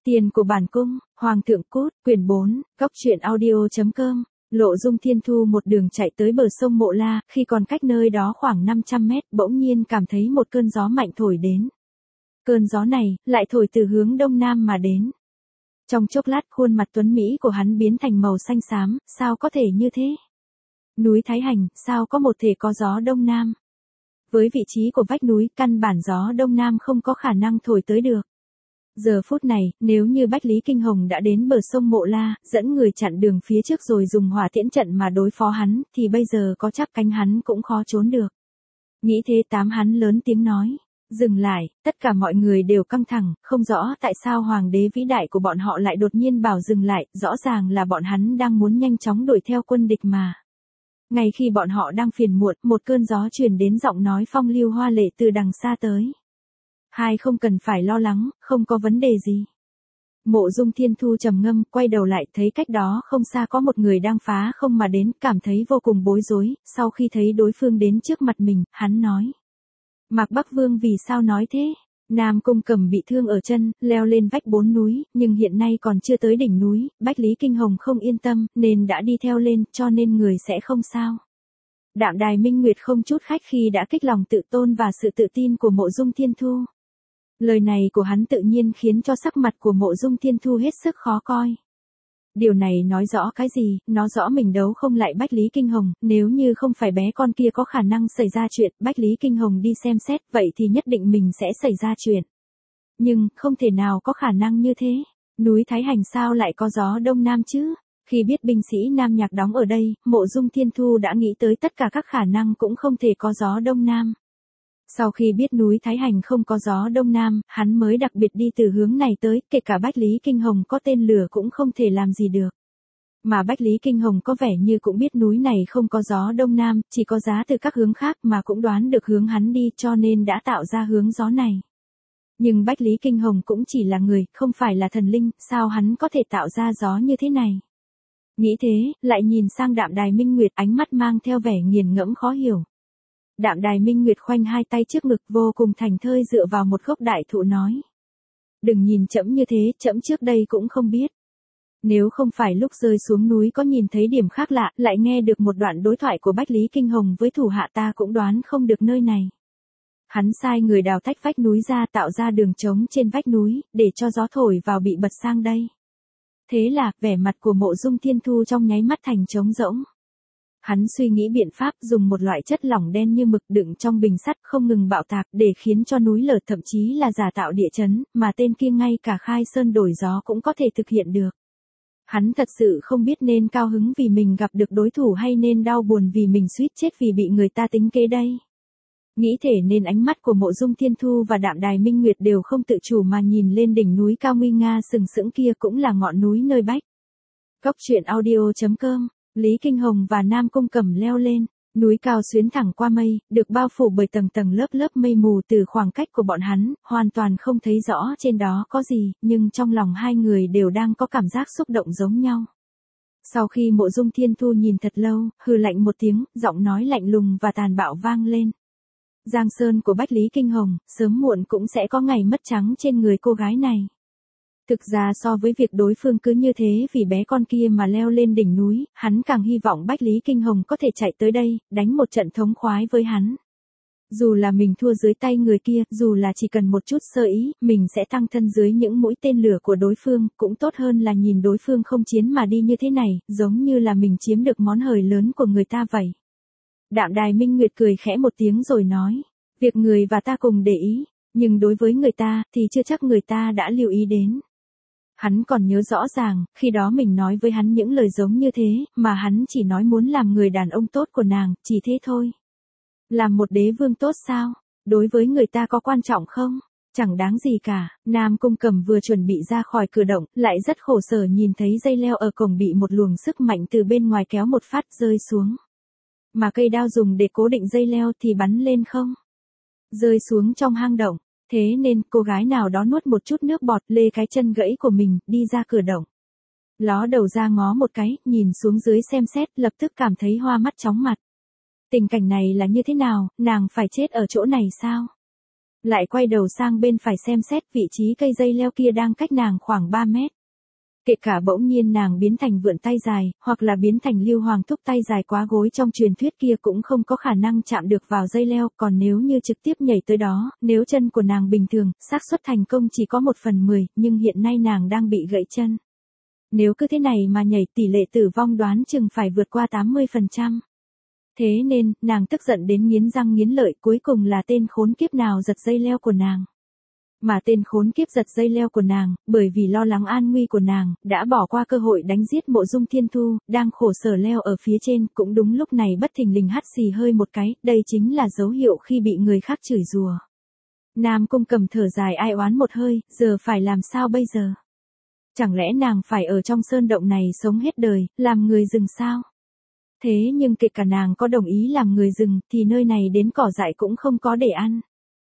Tiền của bản cung, Hoàng thượng cút, quyển 4, góc truyện audio.com. Lộ Dung Thiên Thu một đường chạy tới bờ sông Mộ La, khi còn cách nơi đó khoảng 500 mét, bỗng nhiên cảm thấy một cơn gió mạnh thổi đến. Cơn gió này, lại thổi từ hướng đông nam mà đến. Trong chốc lát, khuôn mặt tuấn Mỹ của hắn biến thành màu xanh xám, sao có thể như thế? Núi Thái Hành, sao có một thể có gió đông nam? Với vị trí của vách núi, căn bản gió đông nam không có khả năng thổi tới được. Giờ phút này, nếu như Bách Lý Kinh Hồng đã đến bờ sông Mộ La, dẫn người chặn đường phía trước rồi dùng hỏa tiễn trận mà đối phó hắn, thì bây giờ có chắc cánh hắn cũng khó trốn được. Nghĩ thế hắn lớn tiếng nói. Dừng lại, tất cả mọi người đều căng thẳng, không rõ tại sao hoàng đế vĩ đại của bọn họ lại đột nhiên bảo dừng lại, rõ ràng là bọn hắn đang muốn nhanh chóng đuổi theo quân địch mà. Ngay khi bọn họ đang phiền muộn, một cơn gió truyền đến giọng nói phong lưu hoa lệ từ đằng xa tới. Hai không cần phải lo lắng, không có vấn đề gì. Mộ Dung Thiên Thu trầm ngâm, quay đầu lại thấy cách đó không xa có một người đang phá không mà đến, cảm thấy vô cùng bối rối, sau khi thấy đối phương đến trước mặt mình, hắn nói. Mạc Bắc Vương vì sao nói thế? Nam Cung Cẩm bị thương ở chân, leo lên vách 4 núi, nhưng hiện nay còn chưa tới đỉnh núi, Bách Lý Kinh Hồng không yên tâm, nên đã đi theo lên, cho nên người sẽ không sao. Đạm Đài Minh Nguyệt không chút khách khi đã kích lòng tự tôn và sự tự tin của Mộ Dung Thiên Thu. Lời này của hắn tự nhiên khiến cho sắc mặt của Mộ Dung Thiên Thu hết sức khó coi. Điều này nói rõ cái gì? Nói rõ mình đấu không lại Bách Lý Kinh Hồng, nếu như không phải bé con kia có khả năng xảy ra chuyện, Bách Lý Kinh Hồng đi xem xét, vậy thì nhất định mình sẽ xảy ra chuyện. Nhưng, không thể nào có khả năng như thế. Núi Thái Hành sao lại có gió đông nam chứ? Khi biết binh sĩ Nam Nhạc đóng ở đây, Mộ Dung Thiên Thu đã nghĩ tới tất cả các khả năng cũng không thể có gió đông nam. Sau khi biết núi Thái Hành không có gió đông nam, hắn mới đặc biệt đi từ hướng này tới, kể cả Bách Lý Kinh Hồng có tên lửa cũng không thể làm gì được. Mà Bách Lý Kinh Hồng có vẻ như cũng biết núi này không có gió đông nam, chỉ có giá từ các hướng khác mà cũng đoán được hướng hắn đi cho nên đã tạo ra hướng gió này. Nhưng Bách Lý Kinh Hồng cũng chỉ là người, không phải là thần linh, sao hắn có thể tạo ra gió như thế này? Nghĩ thế, lại nhìn sang Đạm Đài Minh Nguyệt, ánh mắt mang theo vẻ nghiền ngẫm khó hiểu. Đạm Đài Minh Nguyệt khoanh hai tay trước ngực vô cùng thành thơi dựa vào một gốc đại thụ nói. Đừng nhìn trẫm như thế, trẫm trước đây cũng không biết. Nếu không phải lúc rơi xuống núi có nhìn thấy điểm khác lạ, lại nghe được một đoạn đối thoại của Bách Lý Kinh Hồng với thủ hạ ta cũng đoán không được nơi này. Hắn sai người đào tách vách núi ra tạo ra đường trống trên vách núi, để cho gió thổi vào bị bật sang đây. Thế là, vẻ mặt của Mộ Dung Thiên Thu trong nháy mắt thành trống rỗng. Hắn suy nghĩ biện pháp dùng một loại chất lỏng đen như mực đựng trong bình sắt không ngừng bạo tạc để khiến cho núi lở, thậm chí là giả tạo địa chấn, mà tên kia ngay cả khai sơn đổi gió cũng có thể thực hiện được. Hắn thật sự không biết nên cao hứng vì mình gặp được đối thủ hay nên đau buồn vì mình suýt chết vì bị người ta tính kế đây. Nghĩ thể nên ánh mắt của Mộ Dung Thiên Thu và Đạm Đài Minh Nguyệt đều không tự chủ mà nhìn lên đỉnh núi cao nguy nga sừng sững kia, cũng là ngọn núi nơi Bách. Góc truyện audio.com. Lý Kinh Hồng và Nam Cung Cẩm leo lên, núi cao xuyến thẳng qua mây, được bao phủ bởi tầng tầng lớp lớp mây mù. Từ khoảng cách của bọn hắn, hoàn toàn không thấy rõ trên đó có gì, nhưng trong lòng hai người đều đang có cảm giác xúc động giống nhau. Sau khi Mộ Dung Thiên Thu nhìn thật lâu, hừ lạnh một tiếng, giọng nói lạnh lùng và tàn bạo vang lên. Giang sơn của Bách Lý Kinh Hồng, sớm muộn cũng sẽ có ngày mất trắng trên người cô gái này. Thực ra so với việc đối phương cứ như thế vì bé con kia mà leo lên đỉnh núi, hắn càng hy vọng Bách Lý Kinh Hồng có thể chạy tới đây, đánh một trận thống khoái với hắn. Dù là mình thua dưới tay người kia, dù là chỉ cần một chút sơ ý, mình sẽ tăng thân dưới những mũi tên lửa của đối phương, cũng tốt hơn là nhìn đối phương không chiến mà đi như thế này, giống như là mình chiếm được món hời lớn của người ta vậy. Đạm Đài Minh Nguyệt cười khẽ một tiếng rồi nói, việc người và ta cùng để ý, nhưng đối với người ta thì chưa chắc người ta đã lưu ý đến. Hắn còn nhớ rõ ràng, khi đó mình nói với hắn những lời giống như thế, mà hắn chỉ nói muốn làm người đàn ông tốt của nàng, chỉ thế thôi. Làm một đế vương tốt sao? Đối với người ta có quan trọng không? Chẳng đáng gì cả. Nam Cung Cẩm vừa chuẩn bị ra khỏi cửa động, lại rất khổ sở nhìn thấy dây leo ở cổng bị một luồng sức mạnh từ bên ngoài kéo một phát rơi xuống. Mà cây đao dùng để cố định dây leo thì bắn lên không? Rơi xuống trong hang động. Thế nên, cô gái nào đó nuốt một chút nước bọt, lê cái chân gãy của mình, đi ra cửa động. Ló đầu ra ngó một cái, nhìn xuống dưới xem xét, lập tức cảm thấy hoa mắt chóng mặt. Tình cảnh này là như thế nào, nàng phải chết ở chỗ này sao? Lại quay đầu sang bên phải xem xét vị trí cây dây leo kia đang cách nàng khoảng 3 mét. Kể cả bỗng nhiên nàng biến thành vượn tay dài, hoặc là biến thành Lưu Hoàng Thúc tay dài quá gối trong truyền thuyết kia cũng không có khả năng chạm được vào dây leo, còn nếu như trực tiếp nhảy tới đó, nếu chân của nàng bình thường, xác suất thành công chỉ có 1/10, nhưng hiện nay nàng đang bị gãy chân. Nếu cứ thế này mà nhảy tỷ lệ tử vong đoán chừng phải vượt qua 80%. Thế nên, nàng tức giận đến nghiến răng nghiến lợi, cuối cùng là tên khốn kiếp nào giật dây leo của nàng. Mà tên khốn kiếp giật dây leo của nàng, bởi vì lo lắng an nguy của nàng, đã bỏ qua cơ hội đánh giết Mộ Dung Thiên Thu, đang khổ sở leo ở phía trên, cũng đúng lúc này bất thình lình hắt xì hơi một cái, đây chính là dấu hiệu khi bị người khác chửi rủa. Nam Cung Cầm thở dài ai oán một hơi, giờ phải làm sao bây giờ? Chẳng lẽ nàng phải ở trong sơn động này sống hết đời, làm người rừng sao? Thế nhưng kể cả nàng có đồng ý làm người rừng, thì nơi này đến cỏ dại cũng không có để ăn.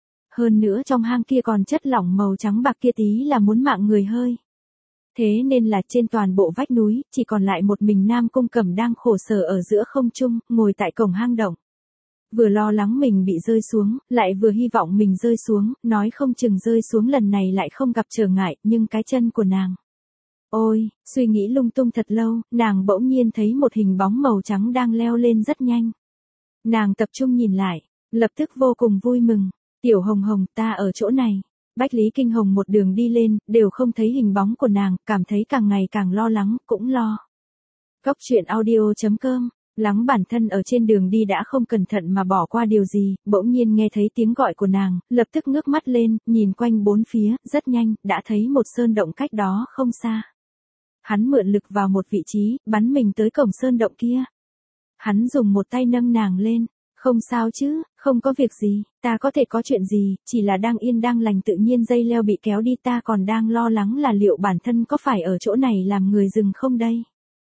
Hơn nữa trong hang kia còn chất lỏng màu trắng bạc kia tí là muốn mạng người hơi. Thế nên là trên toàn bộ vách núi, chỉ còn lại một mình Nam Cung Cầm đang khổ sở ở giữa không trung, ngồi tại cổng hang động. Vừa lo lắng mình bị rơi xuống, lại vừa hy vọng mình rơi xuống, nói không chừng rơi xuống lần này lại không gặp trở ngại, nhưng cái chân của nàng. Ôi, suy nghĩ lung tung thật lâu, nàng bỗng nhiên thấy một hình bóng màu trắng đang leo lên rất nhanh. Nàng tập trung nhìn lại, lập tức vô cùng vui mừng. Tiểu Hồng Hồng, ta ở chỗ này. Bách Lý Kinh Hồng một đường đi lên, đều không thấy hình bóng của nàng, cảm thấy càng ngày càng lo lắng, cũng lo. Góc truyện audio.com, lắng bản thân ở trên đường đi đã không cẩn thận mà bỏ qua điều gì, bỗng nhiên nghe thấy tiếng gọi của nàng, lập tức ngước mắt lên, nhìn quanh bốn phía, rất nhanh, đã thấy một sơn động cách đó không xa. Hắn mượn lực vào một vị trí, bắn mình tới cổng sơn động kia. Hắn dùng một tay nâng nàng lên. Không sao chứ, không có việc gì, ta có thể có chuyện gì, chỉ là đang yên đang lành tự nhiên dây leo bị kéo đi ta còn đang lo lắng là liệu bản thân có phải ở chỗ này làm người rừng không đây.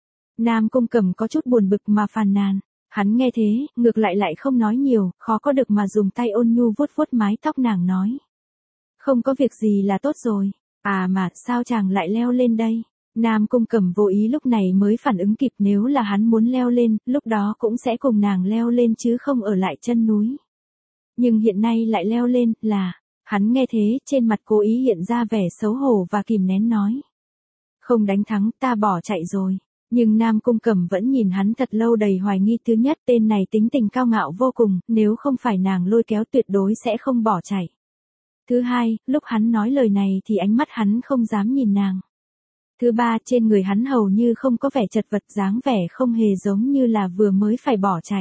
Nam Cung Cầm có chút buồn bực mà phàn nàn, hắn nghe thế, ngược lại không nói nhiều, khó có được mà dùng tay ôn nhu vuốt vuốt mái tóc nàng nói. Không có việc gì là tốt rồi, à mà sao chàng lại leo lên đây. Nam Cung Cầm vô ý lúc này mới phản ứng kịp nếu là hắn muốn leo lên, lúc đó cũng sẽ cùng nàng leo lên chứ không ở lại chân núi. Nhưng hiện nay lại leo lên, là, hắn nghe thế, trên mặt cố ý hiện ra vẻ xấu hổ và kìm nén nói. Không đánh thắng, ta bỏ chạy rồi. Nhưng Nam Cung Cầm vẫn nhìn hắn thật lâu đầy hoài nghi. Thứ nhất, tên này tính tình cao ngạo vô cùng, nếu không phải nàng lôi kéo tuyệt đối sẽ không bỏ chạy. Thứ hai, lúc hắn nói lời này thì ánh mắt hắn không dám nhìn nàng. Thứ ba, trên người hắn hầu như không có vẻ chật vật, dáng vẻ không hề giống như là vừa mới phải bỏ chạy.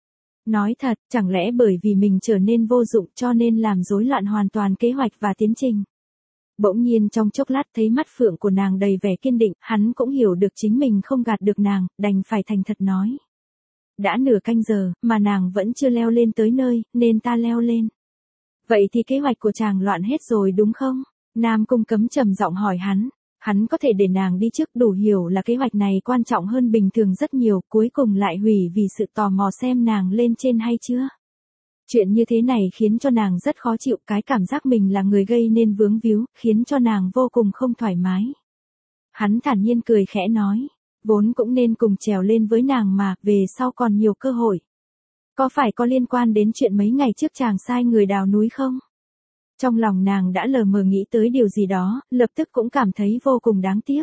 Nói thật, chẳng lẽ bởi vì mình trở nên vô dụng cho nên làm rối loạn hoàn toàn kế hoạch và tiến trình. Bỗng nhiên trong chốc lát thấy mắt phượng của nàng đầy vẻ kiên định, hắn cũng hiểu được chính mình không gạt được nàng, đành phải thành thật nói. Đã nửa canh giờ, mà nàng vẫn chưa leo lên tới nơi, nên ta leo lên. Vậy thì kế hoạch của chàng loạn hết rồi đúng không? Nam Cung Cấm trầm giọng hỏi hắn. Hắn có thể để nàng đi trước, đủ hiểu là kế hoạch này quan trọng hơn bình thường rất nhiều, cuối cùng lại hủy vì sự tò mò xem nàng lên trên hay chưa. Chuyện như thế này khiến cho nàng rất khó chịu, cái cảm giác mình là người gây nên vướng víu, khiến cho nàng vô cùng không thoải mái. Hắn thản nhiên cười khẽ nói, vốn cũng nên cùng trèo lên với nàng mà, về sau còn nhiều cơ hội. Có phải có liên quan đến chuyện mấy ngày trước chàng sai người đào núi không? Trong lòng nàng đã lờ mờ nghĩ tới điều gì đó, lập tức cũng cảm thấy vô cùng đáng tiếc.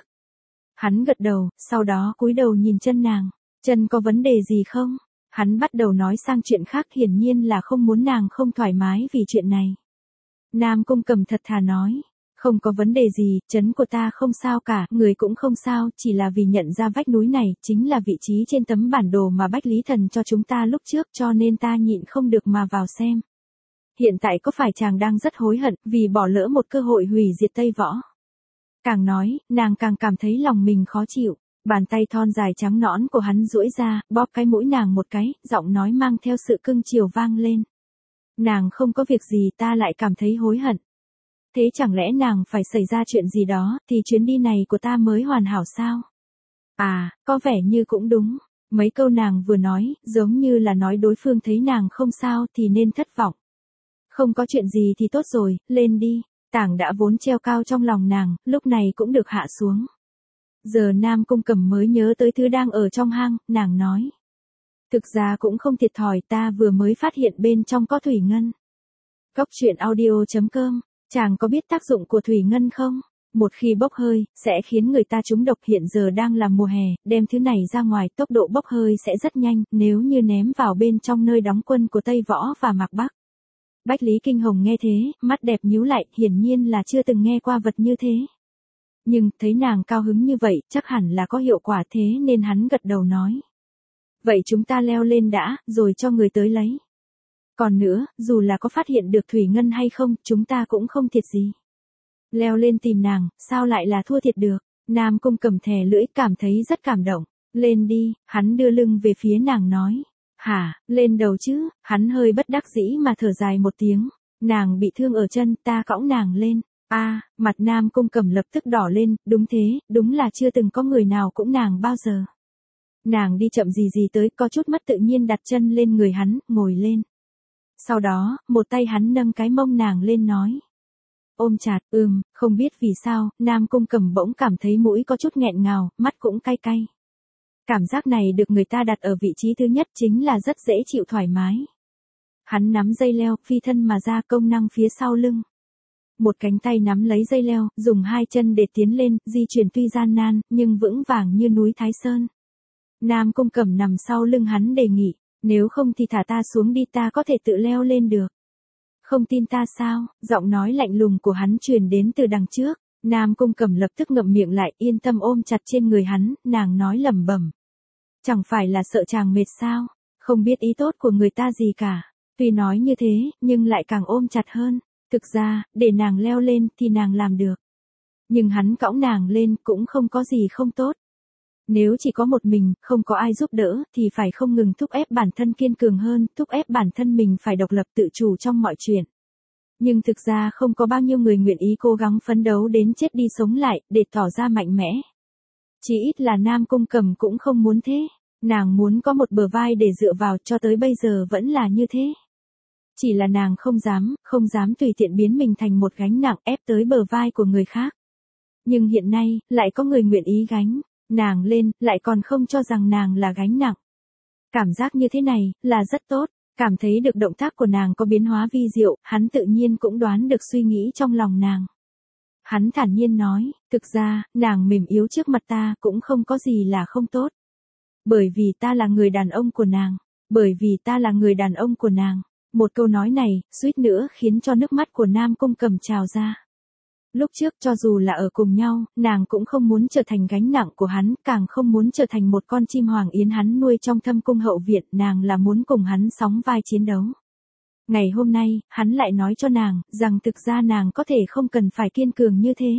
Hắn gật đầu, sau đó cúi đầu nhìn chân nàng. Chân có vấn đề gì không? Hắn bắt đầu nói sang chuyện khác, hiển nhiên là không muốn nàng không thoải mái vì chuyện này. Nam Cung Cầm thật thà nói. Không có vấn đề gì, chân của ta không sao cả, người cũng không sao, chỉ là vì nhận ra vách núi này, chính là vị trí trên tấm bản đồ mà Bách Lý Thần cho chúng ta lúc trước cho nên ta nhịn không được mà vào xem. Hiện tại có phải chàng đang rất hối hận vì bỏ lỡ một cơ hội hủy diệt Tây Võ? Càng nói, nàng càng cảm thấy lòng mình khó chịu. Bàn tay thon dài trắng nõn của hắn duỗi ra, bóp cái mũi nàng một cái, giọng nói mang theo sự cưng chiều vang lên. Nàng không có việc gì, ta lại cảm thấy hối hận. Thế chẳng lẽ nàng phải xảy ra chuyện gì đó, thì chuyến đi này của ta mới hoàn hảo sao? À, có vẻ như cũng đúng. Mấy câu nàng vừa nói, giống như là nói đối phương thấy nàng không sao thì nên thất vọng. Không có chuyện gì thì tốt rồi, lên đi. Tảng đã vốn treo cao trong lòng nàng, lúc này cũng được hạ xuống. Giờ Nam Cung Cầm mới nhớ tới thứ đang ở trong hang, nàng nói. Thực ra cũng không thiệt thòi, ta vừa mới phát hiện bên trong có thủy ngân. Cốc truyện audio.com, chàng có biết tác dụng của thủy ngân không? Một khi bốc hơi, sẽ khiến người ta trúng độc. Hiện giờ đang là mùa hè, đem thứ này ra ngoài tốc độ bốc hơi sẽ rất nhanh, nếu như ném vào bên trong nơi đóng quân của Tây Võ và Mạc Bắc. Bách Lý Kinh Hồng nghe thế, mắt đẹp nhíu lại, hiển nhiên là chưa từng nghe qua vật như thế. Nhưng, thấy nàng cao hứng như vậy, chắc hẳn là có hiệu quả, thế nên hắn gật đầu nói. Vậy chúng ta leo lên đã, rồi cho người tới lấy. Còn nữa, dù là có phát hiện được thủy ngân hay không, chúng ta cũng không thiệt gì. Leo lên tìm nàng, sao lại là thua thiệt được? Nam Cung cầm thè lưỡi, cảm thấy rất cảm động. Lên đi, hắn đưa lưng về phía nàng nói. Hả, lên đầu chứ? Hắn hơi bất đắc dĩ mà thở dài một tiếng. Nàng bị thương ở chân, ta cõng nàng lên. Mặt Nam Cung cầm lập tức đỏ lên, đúng thế, đúng là chưa từng có người nào cũng nàng bao giờ. Nàng đi chậm gì gì tới, có chút mất tự nhiên đặt chân lên người hắn, ngồi lên. Sau đó, một tay hắn nâng cái mông nàng lên nói. Ôm chặt, không biết vì sao, Nam Cung cầm bỗng cảm thấy mũi có chút nghẹn ngào, mắt cũng cay cay. Cảm giác này được người ta đặt ở vị trí thứ nhất chính là rất dễ chịu thoải mái. Hắn nắm dây leo, phi thân mà ra, công năng phía sau lưng. Một cánh tay nắm lấy dây leo, dùng hai chân để tiến lên, di chuyển tuy gian nan, nhưng vững vàng như núi Thái Sơn. Nam Cung cầm nằm sau lưng hắn đề nghị, nếu không thì thả ta xuống đi, ta có thể tự leo lên được. Không tin ta sao? Giọng nói lạnh lùng của hắn truyền đến từ đằng trước. Nam Cung cầm lập tức ngậm miệng lại, yên tâm ôm chặt trên người hắn, nàng nói lẩm bẩm. Chẳng phải là sợ chàng mệt sao? Không biết ý tốt của người ta gì cả. Tuy nói như thế, nhưng lại càng ôm chặt hơn. Thực ra, để nàng leo lên thì nàng làm được. Nhưng hắn cõng nàng lên cũng không có gì không tốt. Nếu chỉ có một mình, không có ai giúp đỡ, thì phải không ngừng thúc ép bản thân kiên cường hơn, thúc ép bản thân mình phải độc lập tự chủ trong mọi chuyện. Nhưng thực ra không có bao nhiêu người nguyện ý cố gắng phấn đấu đến chết đi sống lại, để tỏ ra mạnh mẽ. Chỉ ít là Nam Cung cầm cũng không muốn thế. Nàng muốn có một bờ vai để dựa vào, cho tới bây giờ vẫn là như thế. Chỉ là nàng không dám tùy tiện biến mình thành một gánh nặng ép tới bờ vai của người khác. Nhưng hiện nay, lại có người nguyện ý gánh. Nàng lên, lại còn không cho rằng nàng là gánh nặng. Cảm giác như thế này, là rất tốt. Cảm thấy được động tác của nàng có biến hóa vi diệu, hắn tự nhiên cũng đoán được suy nghĩ trong lòng nàng. Hắn thản nhiên nói, thực ra, nàng mềm yếu trước mặt ta cũng không có gì là không tốt. Bởi vì ta là người đàn ông của nàng. Bởi vì ta là người đàn ông của nàng. Một câu nói này, suýt nữa khiến cho nước mắt của Nam Cung cầm trào ra. Lúc trước cho dù là ở cùng nhau, nàng cũng không muốn trở thành gánh nặng của hắn, càng không muốn trở thành một con chim hoàng yến hắn nuôi trong thâm cung hậu viện, nàng là muốn cùng hắn sóng vai chiến đấu. Ngày hôm nay, hắn lại nói cho nàng, rằng thực ra nàng có thể không cần phải kiên cường như thế.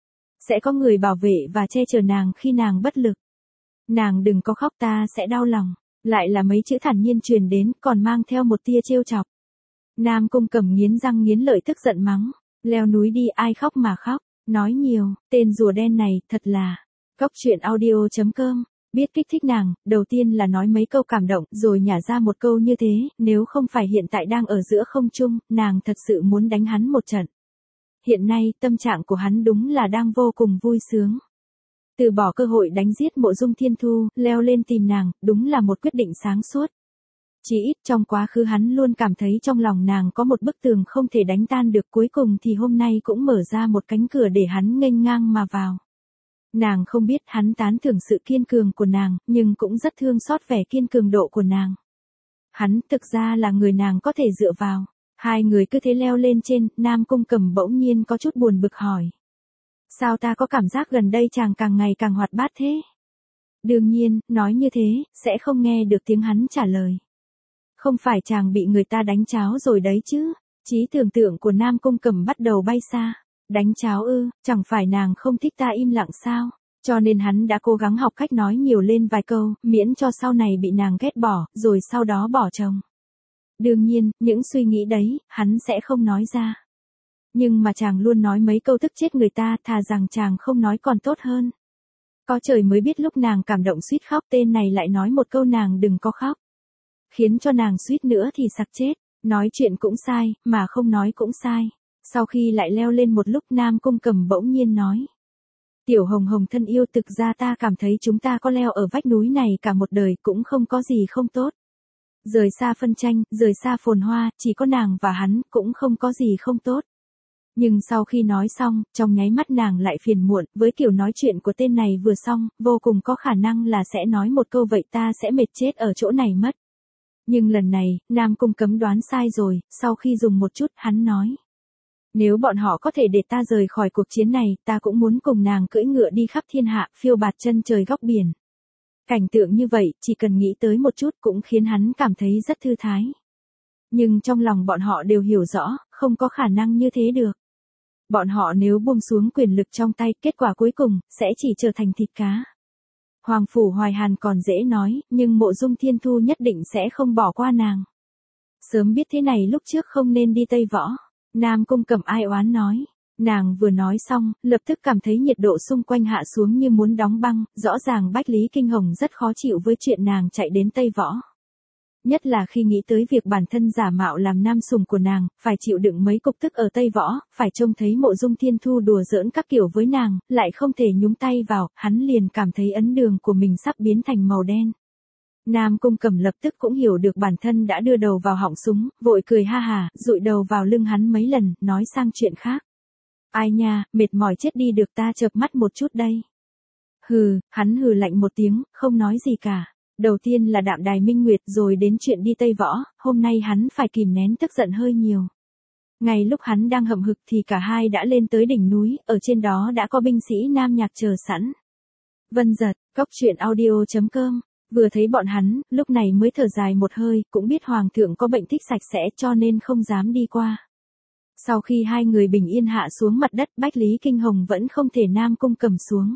Sẽ có người bảo vệ và che chở nàng khi nàng bất lực. Nàng đừng có khóc, ta sẽ đau lòng. Lại là mấy chữ thản nhiên truyền đến, còn mang theo một tia trêu chọc. Nam Cung cầm nghiến răng nghiến lợi tức giận mắng. Leo núi đi, ai khóc mà khóc, nói nhiều, tên rùa đen này, thật là. Cốc truyện audio.com, biết kích thích nàng, đầu tiên là nói mấy câu cảm động, rồi nhả ra một câu như thế, nếu không phải hiện tại đang ở giữa không trung, nàng thật sự muốn đánh hắn một trận. Hiện nay, tâm trạng của hắn đúng là đang vô cùng vui sướng. Từ bỏ cơ hội đánh giết Mộ Dung Thiên Thu, leo lên tìm nàng, đúng là một quyết định sáng suốt. Chỉ ít trong quá khứ hắn luôn cảm thấy trong lòng nàng có một bức tường không thể đánh tan được, cuối cùng thì hôm nay cũng mở ra một cánh cửa để hắn nghênh ngang mà vào. Nàng không biết hắn tán thưởng sự kiên cường của nàng, nhưng cũng rất thương xót vẻ kiên cường độ của nàng. Hắn thực ra là người nàng có thể dựa vào. Hai người cứ thế leo lên trên, Nam Cung cầm bỗng nhiên có chút buồn bực hỏi. Sao ta có cảm giác gần đây chàng càng ngày càng hoạt bát thế? Đương nhiên, nói như thế, sẽ không nghe được tiếng hắn trả lời. Không phải chàng bị người ta đánh cháo rồi đấy chứ? Trí tưởng tượng của Nam Cung cầm bắt đầu bay xa. Đánh cháo ư, chẳng phải nàng không thích ta im lặng sao? Cho nên hắn đã cố gắng học cách nói nhiều lên vài câu, miễn cho sau này bị nàng ghét bỏ, rồi sau đó bỏ chồng. Đương nhiên, những suy nghĩ đấy, hắn sẽ không nói ra. Nhưng mà chàng luôn nói mấy câu tức chết người ta, thà rằng chàng không nói còn tốt hơn. Có trời mới biết lúc nàng cảm động suýt khóc, tên này lại nói một câu nàng đừng có khóc. Khiến cho nàng suýt nữa thì sặc chết. Nói chuyện cũng sai, mà không nói cũng sai. Sau khi lại leo lên một lúc, Nam Cung cầm bỗng nhiên nói. Tiểu Hồng Hồng thân yêu, thực ra ta cảm thấy chúng ta có leo ở vách núi này cả một đời cũng không có gì không tốt. Rời xa phân tranh, rời xa phồn hoa, chỉ có nàng và hắn, cũng không có gì không tốt. Nhưng sau khi nói xong, trong nháy mắt nàng lại phiền muộn, với kiểu nói chuyện của tên này vừa xong, vô cùng có khả năng là sẽ nói một câu vậy ta sẽ mệt chết ở chỗ này mất. Nhưng lần này, Nam Cung Cấm đoán sai rồi, sau khi dùng một chút, hắn nói. Nếu bọn họ có thể để ta rời khỏi cuộc chiến này, ta cũng muốn cùng nàng cưỡi ngựa đi khắp thiên hạ, phiêu bạt chân trời góc biển. Cảnh tượng như vậy, chỉ cần nghĩ tới một chút cũng khiến hắn cảm thấy rất thư thái. Nhưng trong lòng bọn họ đều hiểu rõ, không có khả năng như thế được. Bọn họ nếu buông xuống quyền lực trong tay, kết quả cuối cùng, sẽ chỉ trở thành thịt cá. Hoàng Phủ Hoài Hàn còn dễ nói, nhưng Mộ Dung Thiên Thu nhất định sẽ không bỏ qua nàng. Sớm biết thế này lúc trước không nên đi Tây Võ. Nam Cung Cẩm ai oán nói. Nàng vừa nói xong, lập tức cảm thấy nhiệt độ xung quanh hạ xuống như muốn đóng băng, rõ ràng Bách Lý Kinh Hồng rất khó chịu với chuyện nàng chạy đến Tây Võ. Nhất là khi nghĩ tới việc bản thân giả mạo làm nam sủng của nàng, phải chịu đựng mấy cục tức ở Tây Võ, phải trông thấy Mộ Dung Thiên Thu đùa giỡn các kiểu với nàng, lại không thể nhúng tay vào, hắn liền cảm thấy ấn đường của mình sắp biến thành màu đen. Nam Cung Cẩm lập tức cũng hiểu được bản thân đã đưa đầu vào họng súng, vội cười ha hà, dụi đầu vào lưng hắn mấy lần, nói sang chuyện khác. Ai nha, mệt mỏi chết đi được ta chợp mắt một chút đây. Hừ, hắn hừ lạnh một tiếng, không nói gì cả. Đầu tiên là Đạm Đài Minh Nguyệt rồi đến chuyện đi Tây Võ, hôm nay hắn phải kìm nén tức giận hơi nhiều. Ngay lúc hắn đang hậm hực thì cả hai đã lên tới đỉnh núi, ở trên đó đã có binh sĩ Nam Nhạc chờ sẵn. Vân Giật, Cốc Truyện Audio.com. Vừa thấy bọn hắn, lúc này mới thở dài một hơi, cũng biết Hoàng thượng có bệnh thích sạch sẽ cho nên không dám đi qua. Sau khi hai người bình yên hạ xuống mặt đất, Bách Lý Kinh Hồng vẫn không thể Nam Cung Cẩm xuống.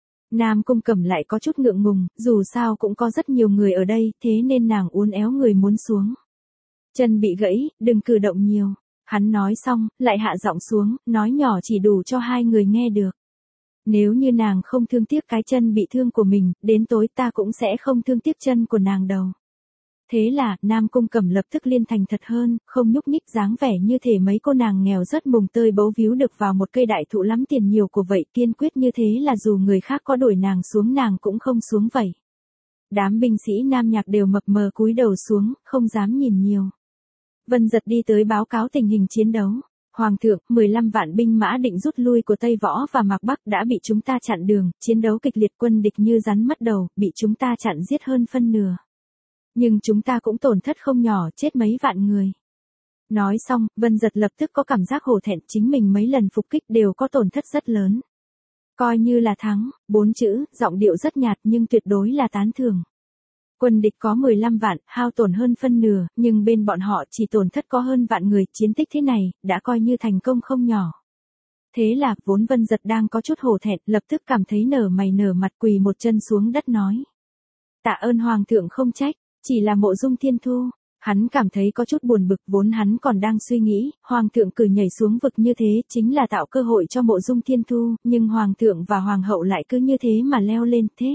Nam Cung Cẩm lại có chút ngượng ngùng, dù sao cũng có rất nhiều người ở đây, thế nên nàng uốn éo người muốn xuống. Chân bị gãy, đừng cử động nhiều. Hắn nói xong, lại hạ giọng xuống, nói nhỏ chỉ đủ cho hai người nghe được. Nếu như nàng không thương tiếc cái chân bị thương của mình, đến tối ta cũng sẽ không thương tiếc chân của nàng đâu. Thế là, Nam Cung Cẩm lập tức liên thành thật hơn, không nhúc nhích dáng vẻ như thể mấy cô nàng nghèo rất mùng tơi bấu víu được vào một cây đại thụ lắm tiền nhiều của vậy, kiên quyết như thế là dù người khác có đuổi nàng xuống nàng cũng không xuống vậy. Đám binh sĩ Nam Nhạc đều mập mờ cúi đầu xuống, không dám nhìn nhiều. Vân Giật đi tới báo cáo tình hình chiến đấu. Hoàng thượng, 15 vạn binh mã định rút lui của Tây Võ và Mạc Bắc đã bị chúng ta chặn đường, chiến đấu kịch liệt, quân địch như rắn mất đầu, bị chúng ta chặn giết hơn phân nửa. Nhưng chúng ta cũng tổn thất không nhỏ, chết mấy vạn người. Nói xong, Vân Giật lập tức có cảm giác hổ thẹn, chính mình mấy lần phục kích đều có tổn thất rất lớn. Coi như là thắng, 4 chữ, giọng điệu rất nhạt nhưng tuyệt đối là tán thưởng. Quân địch có 15 vạn, hao tổn hơn phân nửa, nhưng bên bọn họ chỉ tổn thất có hơn vạn người, chiến tích thế này, đã coi như thành công không nhỏ. Thế là, vốn Vân Giật đang có chút hổ thẹn, lập tức cảm thấy nở mày nở mặt quỳ một chân xuống đất nói. Tạ ơn Hoàng thượng không trách, chỉ là Mộ Dung Thiên Thu. Hắn cảm thấy có chút buồn bực, vốn hắn còn đang suy nghĩ, Hoàng thượng cử nhảy xuống vực như thế chính là tạo cơ hội cho Mộ Dung Thiên Thu, nhưng Hoàng thượng và Hoàng hậu lại cứ như thế mà leo lên thế.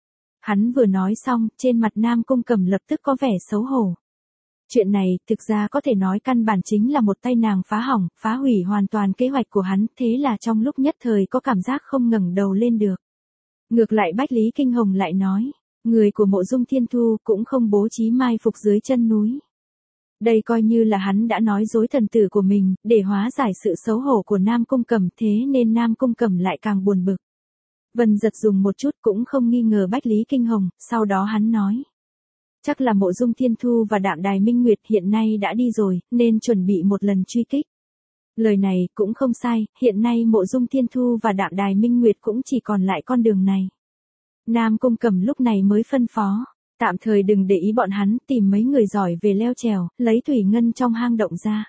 Hắn vừa nói xong, trên mặt Nam Cung Cẩm lập tức có vẻ xấu hổ. Chuyện này, thực ra có thể nói căn bản chính là một tay nàng phá hỏng, phá hủy hoàn toàn kế hoạch của hắn, thế là trong lúc nhất thời có cảm giác không ngẩng đầu lên được. Ngược lại Bách Lý Kinh Hồng lại nói, người của Mộ Dung Thiên Thu cũng không bố trí mai phục dưới chân núi. Đây coi như là hắn đã nói dối thần tử của mình, để hóa giải sự xấu hổ của Nam Cung Cẩm, thế nên Nam Cung Cẩm lại càng buồn bực. Vân Giật dùng một chút cũng không nghi ngờ Bách Lý Kinh Hồng, sau đó hắn nói. Chắc là Mộ Dung Thiên Thu và Đạm Đài Minh Nguyệt hiện nay đã đi rồi, nên chuẩn bị một lần truy kích. Lời này cũng không sai, hiện nay Mộ Dung Thiên Thu và Đạm Đài Minh Nguyệt cũng chỉ còn lại con đường này. Nam Cung Cẩm lúc này mới phân phó, tạm thời đừng để ý bọn hắn, tìm mấy người giỏi về leo trèo, lấy thủy ngân trong hang động ra.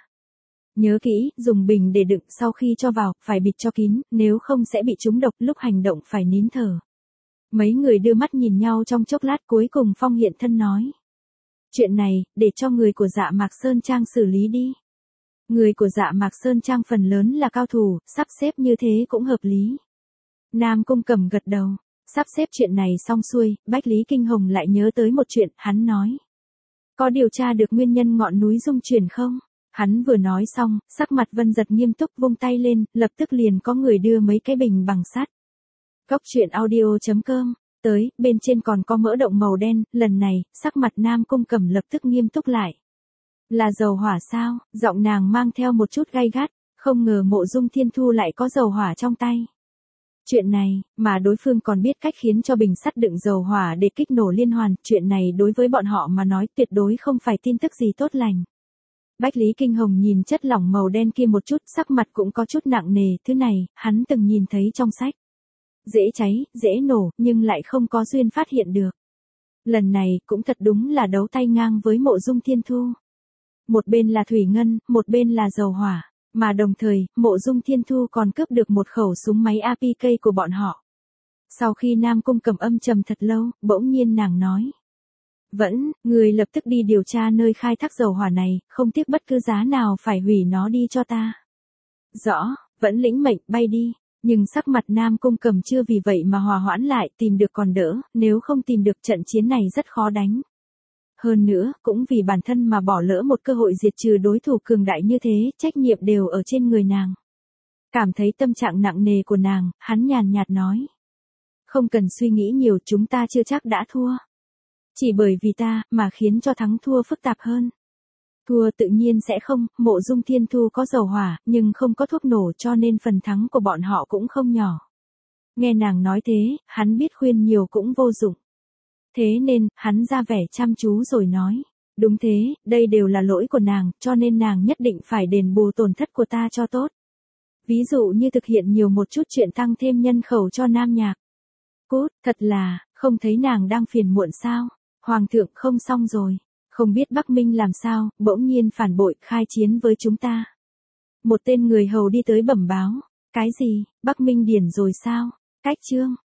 Nhớ kỹ, dùng bình để đựng, sau khi cho vào, phải bịt cho kín, nếu không sẽ bị trúng độc, lúc hành động phải nín thở. Mấy người đưa mắt nhìn nhau trong chốc lát, cuối cùng Phong hiện thân nói. Chuyện này, để cho người của Dạ Mạc Sơn Trang xử lý đi. Người của Dạ Mạc Sơn Trang phần lớn là cao thủ, sắp xếp như thế cũng hợp lý. Nam Cung Cẩm gật đầu, sắp xếp chuyện này xong xuôi, Bách Lý Kinh Hồng lại nhớ tới một chuyện, hắn nói. Có điều tra được nguyên nhân ngọn núi rung chuyển không? Hắn vừa nói xong, sắc mặt Vân Giật nghiêm túc vung tay lên, lập tức liền có người đưa mấy cái bình bằng sắt. Cốc Truyện Audio.com Tới, bên trên còn có mỡ động màu đen, lần này, sắc mặt Nam Cung Cẩm lập tức nghiêm túc lại. Là dầu hỏa sao? Giọng nàng mang theo một chút gay gắt, không ngờ Mộ Dung Thiên Thu lại có dầu hỏa trong tay. Chuyện này, mà đối phương còn biết cách khiến cho bình sắt đựng dầu hỏa để kích nổ liên hoàn, chuyện này đối với bọn họ mà nói tuyệt đối không phải tin tức gì tốt lành. Bách Lý Kinh Hồng nhìn chất lỏng màu đen kia một chút, sắc mặt cũng có chút nặng nề, thứ này, hắn từng nhìn thấy trong sách. Dễ cháy, dễ nổ, nhưng lại không có duyên phát hiện được. Lần này, cũng thật đúng là đấu tay ngang với Mộ Dung Thiên Thu. Một bên là thủy ngân, một bên là dầu hỏa. Mà đồng thời, Mộ Dung Thiên Thu còn cướp được một khẩu súng máy APK của bọn họ. Sau khi Nam Cung Cẩm âm trầm thật lâu, bỗng nhiên nàng nói. Người lập tức đi điều tra nơi khai thác dầu hỏa này, không tiếc bất cứ giá nào phải hủy nó đi cho ta. Rõ, vẫn lĩnh mệnh, bay đi. Nhưng sắc mặt Nam Cung Cẩm chưa vì vậy mà hòa hoãn lại, tìm được còn đỡ, nếu không tìm được trận chiến này rất khó đánh. Hơn nữa, cũng vì bản thân mà bỏ lỡ một cơ hội diệt trừ đối thủ cường đại như thế, trách nhiệm đều ở trên người nàng. Cảm thấy tâm trạng nặng nề của nàng, hắn nhàn nhạt nói. Không cần suy nghĩ nhiều, chúng ta chưa chắc đã thua. Chỉ bởi vì ta, mà khiến cho thắng thua phức tạp hơn. Thua tự nhiên sẽ không, Mộ Dung Thiên Thu có dầu hỏa, nhưng không có thuốc nổ cho nên phần thắng của bọn họ cũng không nhỏ. Nghe nàng nói thế, hắn biết khuyên nhiều cũng vô dụng. Thế nên, hắn ra vẻ chăm chú rồi nói. Đúng thế, đây đều là lỗi của nàng, cho nên nàng nhất định phải đền bù tổn thất của ta cho tốt. Ví dụ như thực hiện nhiều một chút chuyện tăng thêm nhân khẩu cho nam nhạc. Cút, thật là, không thấy nàng đang phiền muộn sao? Hoàng thượng không xong rồi. Không biết Bắc Minh làm sao, bỗng nhiên phản bội, khai chiến với chúng ta. Một tên người hầu đi tới bẩm báo. Cái gì, Bắc Minh điển rồi sao? Cách chương.